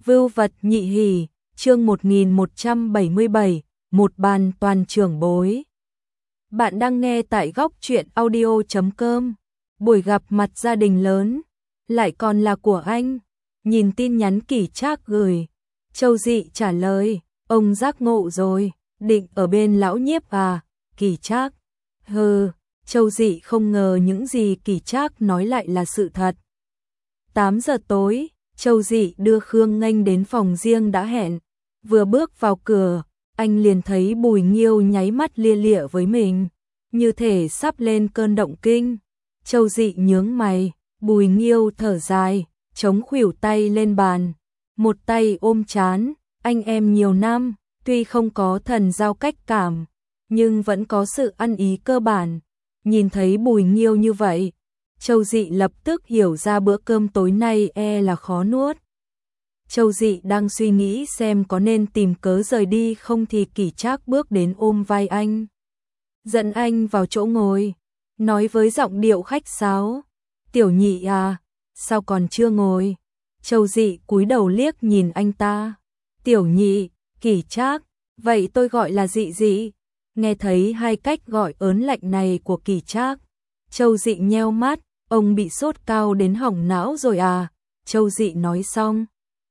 Vưu vật nhị hỷ, chương 1177, một bàn toàn trưởng bối. Bạn đang nghe tại góc truyện audio.com. Buổi gặp mặt gia đình lớn, lại còn là của anh. Nhìn tin nhắn Kỷ Trác gửi, Châu Dị trả lời, ông giác ngộ rồi, định ở bên lão Nhiếp à? Kỷ Trác, Châu Dị không ngờ những gì Kỷ Trác nói lại là sự thật. 8 giờ tối, Châu Dị đưa Khương Nghênh đến phòng riêng đã hẹn. Vừa bước vào cửa, anh liền thấy Bùi Nghiêu nháy mắt lia lịa với mình, như thể sắp lên cơn động kinh. Châu Dị nhướng mày, Bùi Nghiêu thở dài, chống khuỷu tay lên bàn, một tay ôm trán. Anh em nhiều năm, tuy không có thần giao cách cảm, nhưng vẫn có sự ăn ý cơ bản. Nhìn thấy Bùi Nghiêu như vậy, Châu Dị lập tức hiểu ra bữa cơm tối nay là khó nuốt. Châu Dị đang suy nghĩ xem có nên tìm cớ rời đi không thì Kỷ Trác bước đến ôm vai anh, dẫn anh vào chỗ ngồi, nói với giọng điệu khách sáo, "Tiểu Nhị à, sao còn chưa ngồi?" Châu Dị cúi đầu liếc nhìn anh ta. "Tiểu Nhị." Kỷ Trác, "Vậy tôi gọi là Dị Dị." Nghe thấy hai cách gọi ớn lạnh này của Kỷ Trác, Châu Dị nheo mắt, "Ông bị sốt cao đến hỏng não rồi à?" Châu Dị nói xong,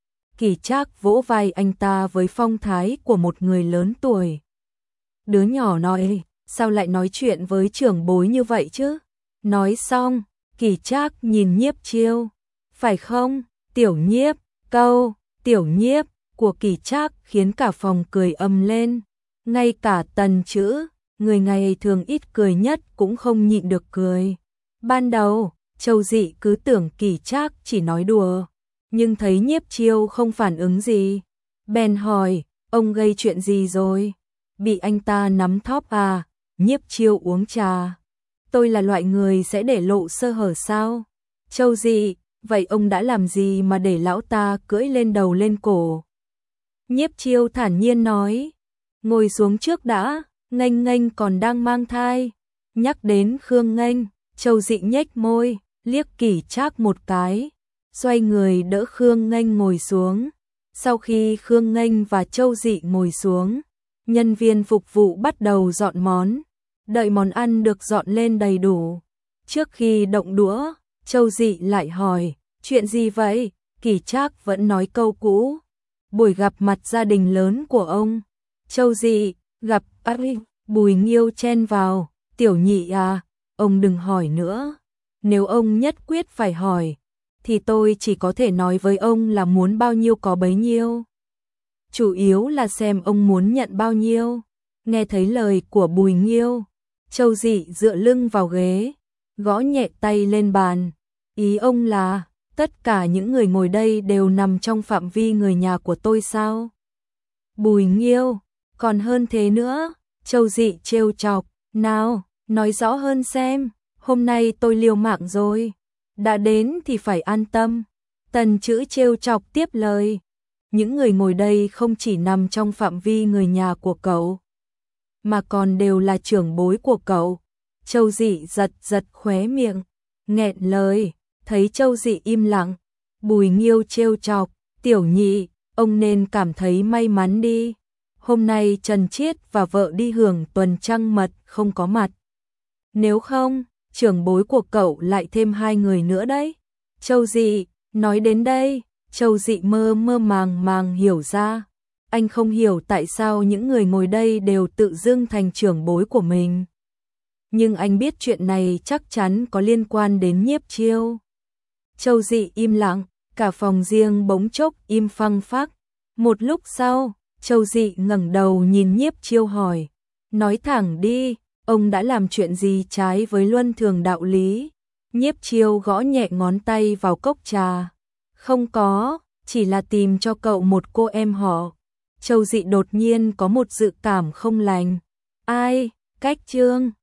Kỷ Trác vỗ vai anh ta với phong thái của một người lớn tuổi. "Đứa nhỏ nói, sao lại nói chuyện với trưởng bối như vậy chứ?" Nói xong, Kỷ Trác nhìn Nhiếp Chiêu, "Phải không, Tiểu Nhiếp?" Câu "Tiểu Nhiếp" của Kỷ Trác khiến cả phòng cười ầm lên. Ngay cả Tần Chữ, người ngày thường ít cười nhất cũng không nhịn được cười. Ban đầu, Châu Dị cứ tưởng Kỷ Trác chỉ nói đùa, nhưng thấy Nhiếp Chiêu không phản ứng gì, bèn hỏi, "Ông gây chuyện gì rồi? Bị anh ta nắm thóp à?" Nhiếp Chiêu uống trà. "Tôi là loại người sẽ để lộ sơ hở sao?" Châu Dị, "Vậy ông đã làm gì mà để lão ta cưỡi lên đầu lên cổ?" Nhiếp Chiêu thản nhiên nói, "Ngồi xuống trước đã, Nghênh Nghênh còn đang mang thai." Nhắc đến Khương Nghênh, Châu Dị nhếch môi, liếc Kỷ Trác một cái, xoay người đỡ Khương Nghênh ngồi xuống. Sau khi Khương Nghênh và Châu Dị ngồi xuống, nhân viên phục vụ bắt đầu dọn món. Đợi món ăn được dọn lên đầy đủ, trước khi động đũa, Châu Dị lại hỏi, "Chuyện gì vậy?" Kỷ Trác vẫn nói câu cũ, "Buổi gặp mặt gia đình lớn của ông." Châu Dị, "Gặp Bùi Nghiêu chen vào, "Tiểu Nhị à, ông đừng hỏi nữa. Nếu ông nhất quyết phải hỏi, thì tôi chỉ có thể nói với ông là muốn bao nhiêu có bấy nhiêu. Chủ yếu là xem ông muốn nhận bao nhiêu." Nghe thấy lời của Bùi Nghiêu, Châu Dị dựa lưng vào ghế, gõ nhẹ tay lên bàn. "Ý ông là, tất cả những người ngồi đây đều nằm trong phạm vi người nhà của tôi sao?" Bùi Nghiêu, "Còn hơn thế nữa." Châu Dị trêu chọc, "Nào, nói rõ hơn xem, hôm nay tôi liều mạng rồi. Đã đến thì phải an tâm." Tần Chữ trêu chọc tiếp lời, "Những người ngồi đây không chỉ nằm trong phạm vi người nhà của cậu, mà còn đều là trưởng bối của cậu." Châu Dị giật giật khóe miệng, nghẹn lời. Thấy Châu Dị im lặng, Bùi Nghiêu trêu chọc, "Tiểu Nhị, ông nên cảm thấy may mắn đi. Hôm nay Trần Chiết và vợ đi hưởng tuần trăng mật không có mặt. Nếu không, trưởng bối của cậu lại thêm 2 người nữa đấy." Châu Dị, nói đến đây, Châu Dị mơ mơ màng màng hiểu ra. Anh không hiểu tại sao những người ngồi đây đều tự dưng thành trưởng bối của mình. Nhưng anh biết chuyện này chắc chắn có liên quan đến Nhiếp Chiêu. Châu Dị im lặng, cả phòng riêng bỗng chốc im phăng phắc. Một lúc sau, Châu Dị ngẩng đầu nhìn Nhiếp Chiêu hỏi, "Nói thẳng đi, ông đã làm chuyện gì trái với luân thường đạo lý?" Nhiếp Chiêu gõ nhẹ ngón tay vào cốc trà, "Không có, chỉ là tìm cho cậu một cô em họ." Châu Dị đột nhiên có một dự cảm không lành. "Ai? Cách Trương?"